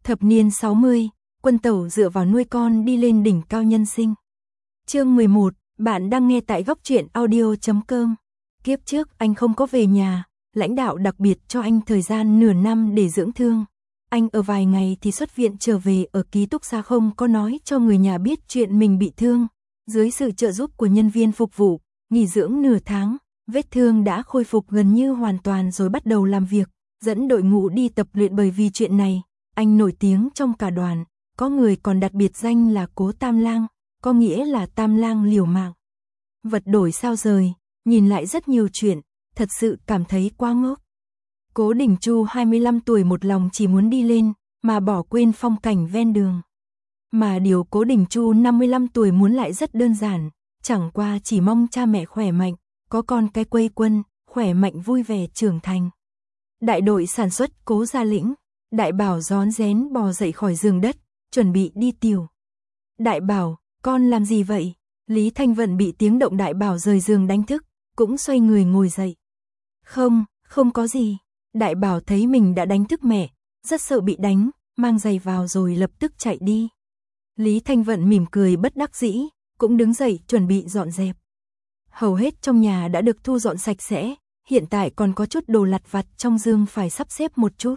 Thập niên 60, Quân Tẩu dựa vào nuôi con đi lên đỉnh cao nhân sinh. Chương 11, bạn đang nghe tại góc truyện audio.com. Kiếp trước anh không có về nhà, lãnh đạo đặc biệt cho anh thời gian nửa năm để dưỡng thương. Anh ở vài ngày thì xuất viện trở về, ở ký túc xá không có nói cho người nhà biết chuyện mình bị thương. Dưới sự trợ giúp của nhân viên phục vụ, nghỉ dưỡng nửa tháng, vết thương đã khôi phục gần như hoàn toàn rồi bắt đầu làm việc, dẫn đội ngũ đi tập luyện. Bởi vì chuyện này, anh nổi tiếng trong cả đoàn, có người còn đặt biệt danh là Cố Tam Lang, có nghĩa là Tam Lang liều mạng. Vật đổi sao rời, nhìn lại rất nhiều chuyện, thật sự cảm thấy quá ngốc. Cố Đình Chu 25 tuổi một lòng chỉ muốn đi lên, mà bỏ quên phong cảnh ven đường. Mà điều Cố Đình Chu 55 tuổi muốn lại rất đơn giản, chẳng qua chỉ mong cha mẹ khỏe mạnh, có con cái quây quần, khỏe mạnh vui vẻ trưởng thành. Đại đội sản xuất Cố Gia Lĩnh, Đại Bảo rón rén bò dậy khỏi giường đất, chuẩn bị đi tiểu. Đại Bảo, con làm gì vậy? Lý Thanh Vận bị tiếng động Đại Bảo rời giường đánh thức, cũng xoay người ngồi dậy. Không có gì. Đại Bảo thấy mình đã đánh thức mẹ, rất sợ bị đánh, mang giày vào rồi lập tức chạy đi. Lý Thanh Vận mỉm cười bất đắc dĩ, cũng đứng dậy chuẩn bị dọn dẹp. Hầu hết trong nhà đã được thu dọn sạch sẽ, hiện tại còn có chút đồ lặt vặt trong giường phải sắp xếp một chút.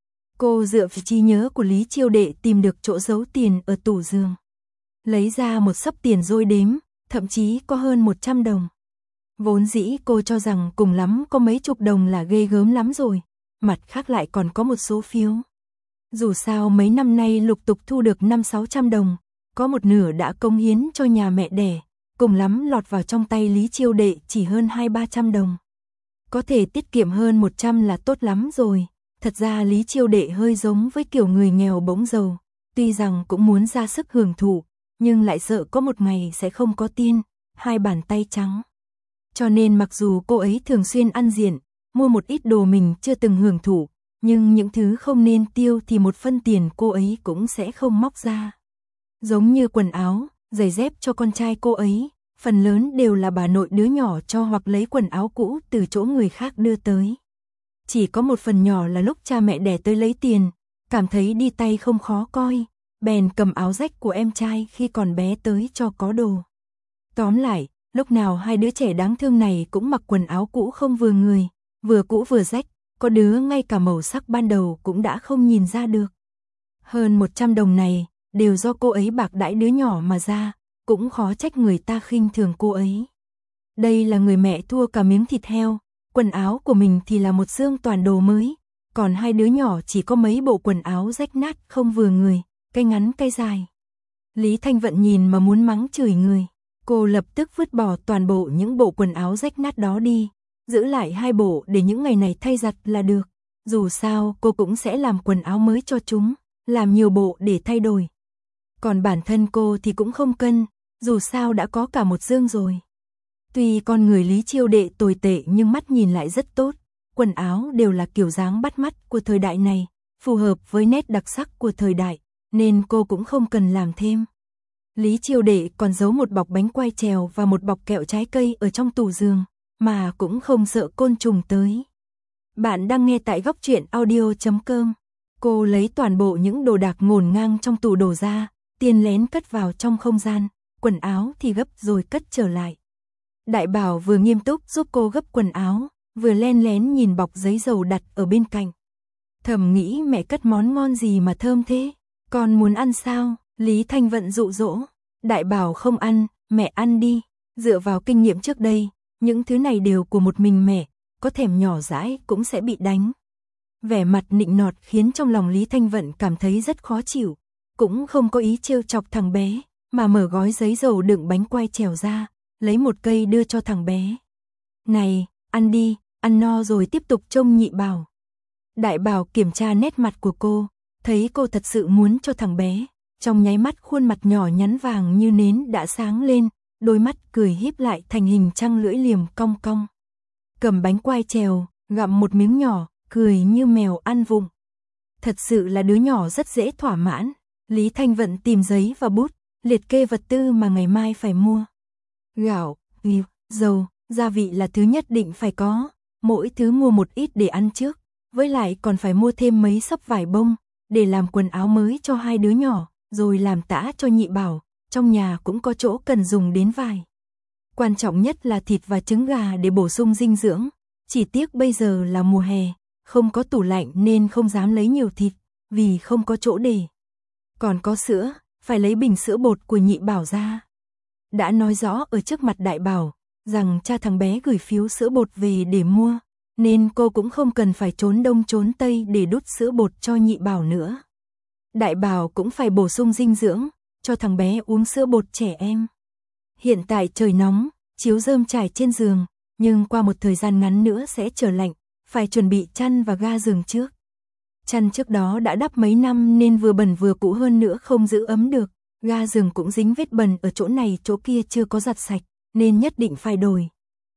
Cô dựa vào trí nhớ của Lý Chiêu Đệ tìm được chỗ giấu tiền ở tủ giường. Lấy ra một xấp tiền rồi đếm, thậm chí có hơn 100 đồng. Vốn dĩ cô cho rằng cùng lắm có mấy chục đồng là ghê gớm lắm rồi, mặt khác lại còn có một số phiếu. Dù sao mấy năm nay lục tục thu được 500-600 đồng, có một nửa đã cống hiến cho nhà mẹ đẻ, cùng lắm lọt vào trong tay Lý Chiêu Đệ chỉ hơn 200-300 đồng. Có thể tiết kiệm hơn 100 là tốt lắm rồi. Thật ra Lý Chiêu Đệ hơi giống với kiểu người nghèo bỗng giàu, tuy rằng cũng muốn ra sức hưởng thụ, nhưng lại sợ có một ngày sẽ không có tiền, hai bàn tay trắng. Cho nên mặc dù cô ấy thường xuyên ăn diện, mua một ít đồ mình chưa từng hưởng thụ, nhưng những thứ không nên tiêu thì một phân tiền cô ấy cũng sẽ không móc ra. Giống như quần áo, giày dép cho con trai cô ấy, phần lớn đều là bà nội đứa nhỏ cho hoặc lấy quần áo cũ từ chỗ người khác đưa tới. Chỉ có một phần nhỏ là lúc cha mẹ đẻ tới lấy tiền, cảm thấy đi tay không khó coi, bèn cầm áo rách của em trai khi còn bé tới cho có đồ. Tóm lại, lúc nào hai đứa trẻ đáng thương này cũng mặc quần áo cũ không vừa người, vừa cũ vừa rách, có đứa ngay cả màu sắc ban đầu cũng đã không nhìn ra được. Hơn 100 đồng này, đều do cô ấy bạc đãi đứa nhỏ mà ra, cũng khó trách người ta khinh thường cô ấy. Đây là người mẹ thua cả miếng thịt heo, quần áo của mình thì là một xương toàn đồ mới, còn hai đứa nhỏ chỉ có mấy bộ quần áo rách nát không vừa người, cái ngắn cái dài. Lý Thanh Vận nhìn mà muốn mắng chửi người, cô lập tức vứt bỏ toàn bộ những bộ quần áo rách nát đó đi, giữ lại 2 bộ để những ngày này thay giặt là được. Dù sao cô cũng sẽ làm quần áo mới cho chúng, làm nhiều bộ để thay đổi. Còn bản thân cô thì cũng không cân, dù sao đã có cả một dương rồi. Tuy con người Lý Chiêu Đệ tồi tệ nhưng mắt nhìn lại rất tốt, quần áo đều là kiểu dáng bắt mắt của thời đại này, phù hợp với nét đặc sắc của thời đại, nên cô cũng không cần làm thêm. Lý Chiêu Đệ còn giấu một bọc bánh quai trèo và một bọc kẹo trái cây ở trong tủ giường, mà cũng không sợ côn trùng tới. Bạn đang nghe tại góc truyện audio.com. Cô lấy toàn bộ những đồ đạc ngổn ngang trong tủ đổ ra, tiền lén cất vào trong không gian, quần áo thì gấp rồi cất trở lại. Đại Bảo vừa nghiêm túc giúp cô gấp quần áo, vừa len lén nhìn bọc giấy dầu đặt ở bên cạnh. Thầm nghĩ mẹ cất món ngon gì mà thơm thế, con muốn ăn sao? Lý Thanh Vận dụ dỗ. Đại Bảo không ăn, mẹ ăn đi. Dựa vào kinh nghiệm trước đây, những thứ này đều của một mình mẹ, có thèm nhỏ dãi cũng sẽ bị đánh. Vẻ mặt nịnh nọt khiến trong lòng Lý Thanh Vận cảm thấy rất khó chịu, cũng không có ý trêu chọc thằng bé, mà mở gói giấy dầu đựng bánh quai trèo ra, lấy một cây đưa cho thằng bé. Này, ăn đi, ăn no rồi tiếp tục trông nhị Bảo. Đại Bảo kiểm tra nét mặt của cô, thấy cô thật sự muốn cho thằng bé, trong nháy mắt khuôn mặt nhỏ nhắn vàng như nến đã sáng lên, đôi mắt cười híp lại thành hình trăng lưỡi liềm cong cong. Cầm bánh quai trèo, gặm một miếng nhỏ, cười như mèo ăn vụng. Thật sự là đứa nhỏ rất dễ thỏa mãn. Lý Thanh Vận tìm giấy và bút, liệt kê vật tư mà ngày mai phải mua. Gạo, dầu, gia vị là thứ nhất định phải có, mỗi thứ mua một ít để ăn trước, với lại còn phải mua thêm mấy xấp vải bông, để làm quần áo mới cho hai đứa nhỏ, rồi làm tã cho Nhị Bảo, trong nhà cũng có chỗ cần dùng đến vài. Quan trọng nhất là thịt và trứng gà để bổ sung dinh dưỡng, chỉ tiếc bây giờ là mùa hè, không có tủ lạnh nên không dám lấy nhiều thịt, vì không có chỗ để. Còn có sữa, phải lấy bình sữa bột của Nhị Bảo ra. Đã nói rõ ở trước mặt Đại Bảo, rằng cha thằng bé gửi phiếu sữa bột về để mua, nên cô cũng không cần phải trốn đông trốn tây để đút sữa bột cho Nhị Bảo nữa. Đại Bảo cũng phải bổ sung dinh dưỡng, cho thằng bé uống sữa bột trẻ em. Hiện tại trời nóng, chiếu rơm trải trên giường, nhưng qua một thời gian ngắn nữa sẽ trở lạnh, phải chuẩn bị chăn và ga giường trước. Chăn trước đó đã đắp mấy năm nên vừa bẩn vừa cũ, hơn nữa không giữ ấm được, ga giường cũng dính vết bẩn ở chỗ này chỗ kia chưa có giặt sạch, nên nhất định phải đổi.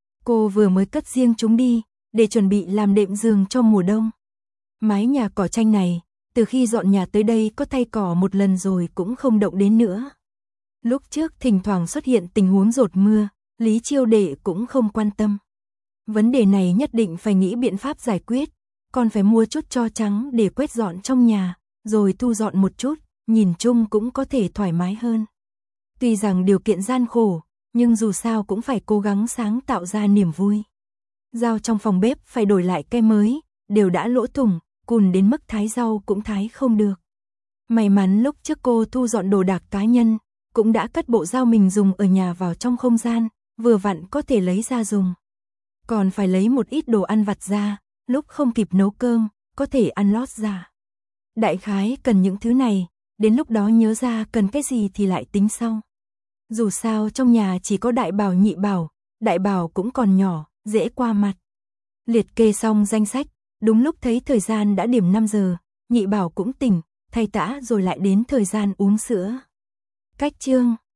Cô vừa mới cất riêng chúng đi, để chuẩn bị làm đệm giường cho mùa đông. Mái nhà cỏ tranh này, từ khi dọn nhà tới đây có thay cỏ một lần rồi cũng không động đến nữa. Lúc trước thỉnh thoảng xuất hiện tình huống dột mưa, Lý Chiêu Đệ cũng không quan tâm. Vấn đề này nhất định phải nghĩ biện pháp giải quyết, còn phải mua chút tro trắng để quét dọn trong nhà, rồi thu dọn một chút, nhìn chung cũng có thể thoải mái hơn. Tuy rằng điều kiện gian khổ, nhưng dù sao cũng phải cố gắng sáng tạo ra niềm vui. Dao trong phòng bếp phải đổi lại cây mới, đều đã lỗ thủng, cùn đến mức thái rau cũng thái không được. May mắn lúc trước cô thu dọn đồ đạc cá nhân, cũng đã cất bộ dao mình dùng ở nhà vào trong không gian, vừa vặn có thể lấy ra dùng. Còn phải lấy một ít đồ ăn vặt ra, lúc không kịp nấu cơm, có thể ăn lót ra. Đại khái cần những thứ này, đến lúc đó nhớ ra cần cái gì thì lại tính sau. Dù sao trong nhà chỉ có Đại Bảo Nhị Bảo, Đại Bảo cũng còn nhỏ, dễ qua mặt. Liệt kê xong danh sách, đúng lúc thấy thời gian đã điểm 5 giờ, Nhị Bảo cũng tỉnh, thay tã rồi lại đến thời gian uống sữa. Cách chương